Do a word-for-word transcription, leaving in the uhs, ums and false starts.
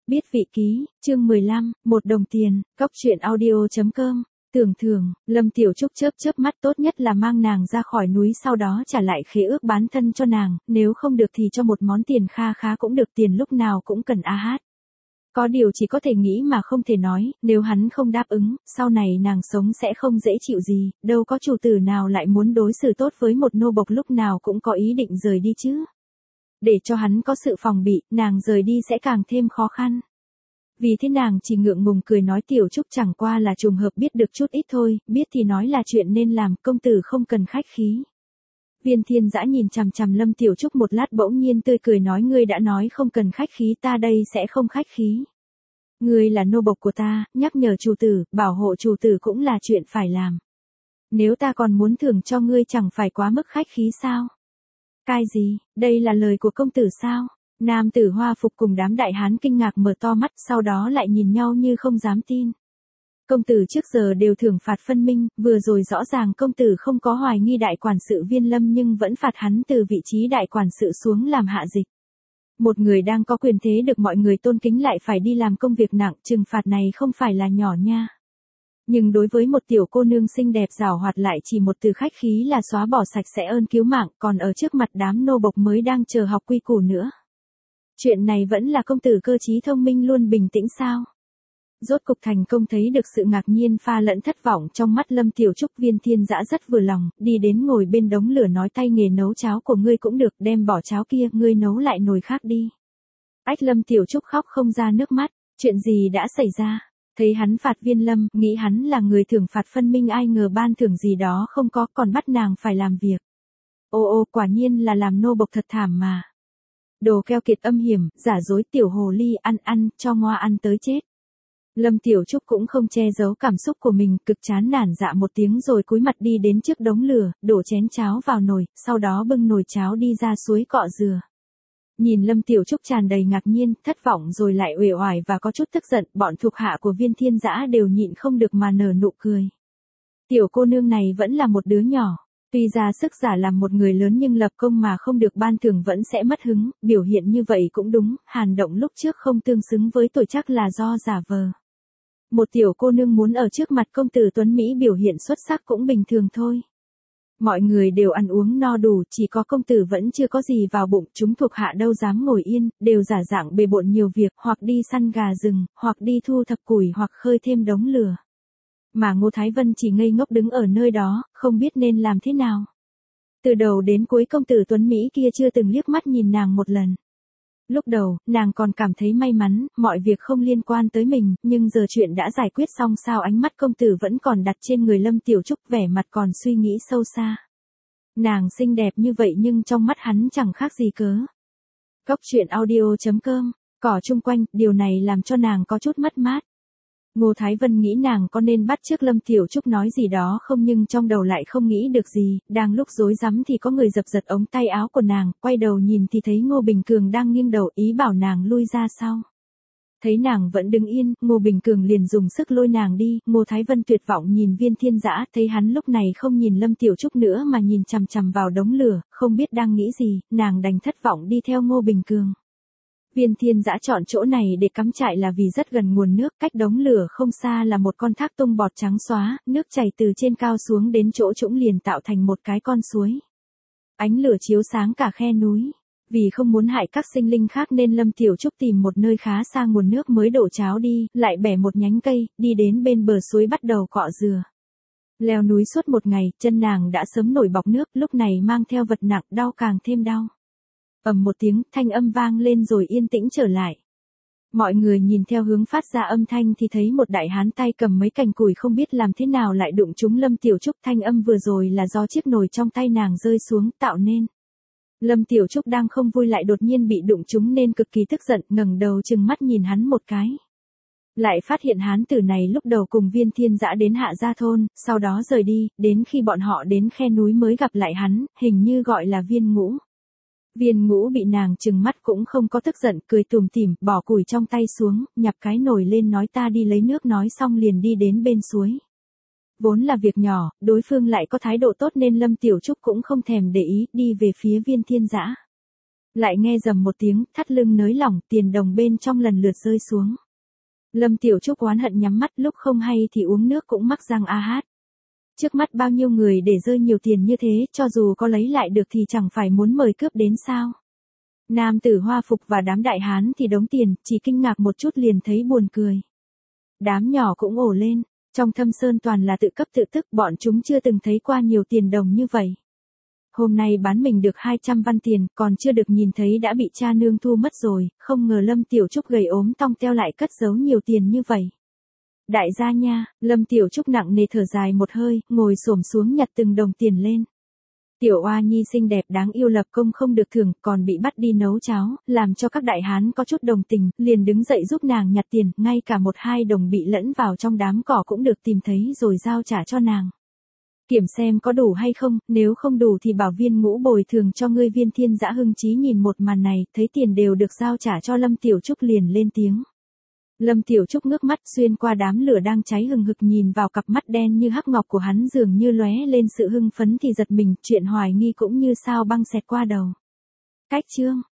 Biết vị ký, chương mười lăm, một đồng tiền, cóc truyện audio chấm com. Tưởng thường, Lâm Tiểu Trúc chớp chớp mắt, tốt nhất là mang nàng ra khỏi núi, sau đó trả lại khế ước bán thân cho nàng, nếu không được thì cho một món tiền kha khá cũng được, tiền lúc nào cũng cần a hát. Có điều chỉ có thể nghĩ mà không thể nói, nếu hắn không đáp ứng, sau này nàng sống sẽ không dễ chịu gì, đâu có chủ tử nào lại muốn đối xử tốt với một nô bộc lúc nào cũng có ý định rời đi chứ. Để cho hắn có sự phòng bị, nàng rời đi sẽ càng thêm khó khăn. Vì thế nàng chỉ ngượng ngùng cười nói Tiểu Trúc chẳng qua là trùng hợp biết được chút ít thôi, biết thì nói là chuyện nên làm, công tử không cần khách khí. Viên Thiên Dã nhìn chằm chằm Lâm Tiểu Trúc một lát, bỗng nhiên tươi cười nói, ngươi đã nói không cần khách khí, ta đây sẽ không khách khí. Ngươi là nô bộc của ta, nhắc nhở chủ tử, bảo hộ chủ tử cũng là chuyện phải làm. Nếu ta còn muốn thưởng cho ngươi chẳng phải quá mức khách khí sao? Cái gì, đây là lời của công tử sao? Nam tử hoa phục cùng đám đại hán kinh ngạc mở to mắt, sau đó lại nhìn nhau như không dám tin. Công tử trước giờ đều thưởng phạt phân minh, vừa rồi rõ ràng công tử không có hoài nghi đại quản sự Viên Lâm nhưng vẫn phạt hắn từ vị trí đại quản sự xuống làm hạ dịch. Một người đang có quyền thế được mọi người tôn kính lại phải đi làm công việc nặng, trừng phạt này không phải là nhỏ nha. Nhưng đối với một tiểu cô nương xinh đẹp giảo hoạt lại chỉ một từ khách khí là xóa bỏ sạch sẽ ơn cứu mạng, còn ở trước mặt đám nô bộc mới đang chờ học quy củ nữa. Chuyện này vẫn là công tử cơ trí thông minh luôn bình tĩnh sao? Rốt cục thành công, thấy được sự ngạc nhiên pha lẫn thất vọng trong mắt Lâm Tiểu Trúc. Viên Thiên Dã rất vừa lòng, đi đến ngồi bên đống lửa nói, tay nghề nấu cháo của ngươi cũng được, đem bỏ cháo kia, ngươi nấu lại nồi khác đi. Ách, Lâm Tiểu Trúc khóc không ra nước mắt, chuyện gì đã xảy ra? Thấy hắn phạt Viên Lâm, nghĩ hắn là người thưởng phạt phân minh, ai ngờ ban thưởng gì đó không có, còn bắt nàng phải làm việc. Ô ô, quả nhiên là làm nô bộc thật thảm mà. Đồ keo kiệt âm hiểm, giả dối, tiểu hồ ly, ăn ăn, cho ngoa ăn tới chết. Lâm Tiểu Trúc cũng không che giấu cảm xúc của mình, cực chán nản dạ một tiếng rồi cúi mặt đi đến trước đống lửa, đổ chén cháo vào nồi, sau đó bưng nồi cháo đi ra suối cọ dừa. Nhìn Lâm Tiểu Trúc tràn đầy ngạc nhiên, thất vọng rồi lại uể oải và có chút tức giận, bọn thuộc hạ của Viên Thiên Dã đều nhịn không được mà nở nụ cười. Tiểu cô nương này vẫn là một đứa nhỏ. Tuy ra sức giả làm một người lớn nhưng lập công mà không được ban thưởng vẫn sẽ mất hứng, biểu hiện như vậy cũng đúng, hành động lúc trước không tương xứng với tuổi chắc là do giả vờ. Một tiểu cô nương muốn ở trước mặt công tử tuấn Mỹ biểu hiện xuất sắc cũng bình thường thôi. Mọi người đều ăn uống no đủ, chỉ có công tử vẫn chưa có gì vào bụng, chúng thuộc hạ đâu dám ngồi yên, đều giả dạng bề bộn nhiều việc, hoặc đi săn gà rừng, hoặc đi thu thập củi, hoặc khơi thêm đống lửa. Mà Ngô Thái Vân chỉ ngây ngốc đứng ở nơi đó, không biết nên làm thế nào. Từ đầu đến cuối công tử tuấn Mỹ kia chưa từng liếc mắt nhìn nàng một lần. Lúc đầu, nàng còn cảm thấy may mắn, mọi việc không liên quan tới mình, nhưng giờ chuyện đã giải quyết xong sao ánh mắt công tử vẫn còn đặt trên người Lâm Tiểu Trúc, vẻ mặt còn suy nghĩ sâu xa. Nàng xinh đẹp như vậy nhưng trong mắt hắn chẳng khác gì cớ. Cóc truyện audio chấm com, cỏ chung quanh, điều này làm cho nàng có chút mất mát. Ngô Thái Vân nghĩ nàng có nên bắt chước Lâm Tiểu Trúc nói gì đó không, nhưng trong đầu lại không nghĩ được gì, đang lúc rối rắm thì có người giật giật ống tay áo của nàng, quay đầu nhìn thì thấy Ngô Bình Cường đang nghiêng đầu, ý bảo nàng lui ra sau. Thấy nàng vẫn đứng yên, Ngô Bình Cường liền dùng sức lôi nàng đi. Ngô Thái Vân tuyệt vọng nhìn Viên Thiên Dã, thấy hắn lúc này không nhìn Lâm Tiểu Trúc nữa mà nhìn chằm chằm vào đống lửa, không biết đang nghĩ gì, nàng đành thất vọng đi theo Ngô Bình Cường. Viên Thiên Dã chọn chỗ này để cắm trại là vì rất gần nguồn nước, cách đống lửa không xa là một con thác tung bọt trắng xóa, nước chảy từ trên cao xuống đến chỗ trũng liền tạo thành một cái con suối. Ánh lửa chiếu sáng cả khe núi. Vì không muốn hại các sinh linh khác nên Lâm Tiểu Trúc tìm một nơi khá xa nguồn nước mới đổ cháo đi, lại bẻ một nhánh cây, đi đến bên bờ suối bắt đầu cọ dừa. Leo núi suốt một ngày, chân nàng đã sớm nổi bọc nước, lúc này mang theo vật nặng, đau càng thêm đau. Ầm một tiếng, thanh âm vang lên rồi yên tĩnh trở lại. Mọi người nhìn theo hướng phát ra âm thanh thì thấy một đại hán tay cầm mấy cành củi không biết làm thế nào lại đụng trúng Lâm Tiểu Trúc, thanh âm vừa rồi là do chiếc nồi trong tay nàng rơi xuống tạo nên. Lâm Tiểu Trúc đang không vui lại đột nhiên bị đụng trúng nên cực kỳ tức giận, ngẩng đầu trừng mắt nhìn hắn một cái. Lại phát hiện hán tử này lúc đầu cùng Viên Thiên Dã đến Hạ Gia thôn, sau đó rời đi, đến khi bọn họ đến khe núi mới gặp lại hắn, hình như gọi là Viên Ngũ. Viên Ngũ bị nàng trừng mắt cũng không có tức giận, cười tủm tỉm, bỏ củi trong tay xuống, nhặt cái nồi lên nói ta đi lấy nước, nói xong liền đi đến bên suối. Vốn là việc nhỏ, đối phương lại có thái độ tốt nên Lâm Tiểu Trúc cũng không thèm để ý, đi về phía Viên Thiên Dã. Lại nghe rầm một tiếng, thắt lưng nới lỏng, tiền đồng bên trong lần lượt rơi xuống. Lâm Tiểu Trúc oán hận nhắm mắt, lúc không hay thì uống nước cũng mắc răng a hát. Trước mắt bao nhiêu người để rơi nhiều tiền như thế, cho dù có lấy lại được thì chẳng phải muốn mời cướp đến sao. Nam tử hoa phục và đám đại hán thì đống tiền, chỉ kinh ngạc một chút liền thấy buồn cười. Đám nhỏ cũng ồ lên, trong Thâm Sơn toàn là tự cấp tự tức, bọn chúng chưa từng thấy qua nhiều tiền đồng như vậy. Hôm nay bán mình được hai trăm văn tiền, còn chưa được nhìn thấy đã bị cha nương thu mất rồi, không ngờ Lâm Tiểu Trúc gầy ốm tong teo lại cất giấu nhiều tiền như vậy. Đại gia nha, Lâm Tiểu Trúc nặng nề thở dài một hơi, ngồi xổm xuống nhặt từng đồng tiền lên. Tiểu oa nhi xinh đẹp đáng yêu lập công không được thưởng, còn bị bắt đi nấu cháo, làm cho các đại hán có chút đồng tình, liền đứng dậy giúp nàng nhặt tiền, ngay cả một hai đồng bị lẫn vào trong đám cỏ cũng được tìm thấy rồi giao trả cho nàng. Kiểm xem có đủ hay không, nếu không đủ thì bảo viên ngũ bồi thường cho ngươi. Viên Thiên Dã hưng chí nhìn một màn này, thấy tiền đều được giao trả cho Lâm Tiểu Trúc liền lên tiếng. Lâm Tiểu Trúc ngước mắt xuyên qua đám lửa đang cháy hừng hực nhìn vào cặp mắt đen như hắc ngọc của hắn, dường như lóe lên sự hưng phấn thì giật mình, chuyện hoài nghi cũng như sao băng xẹt qua đầu. Cách chương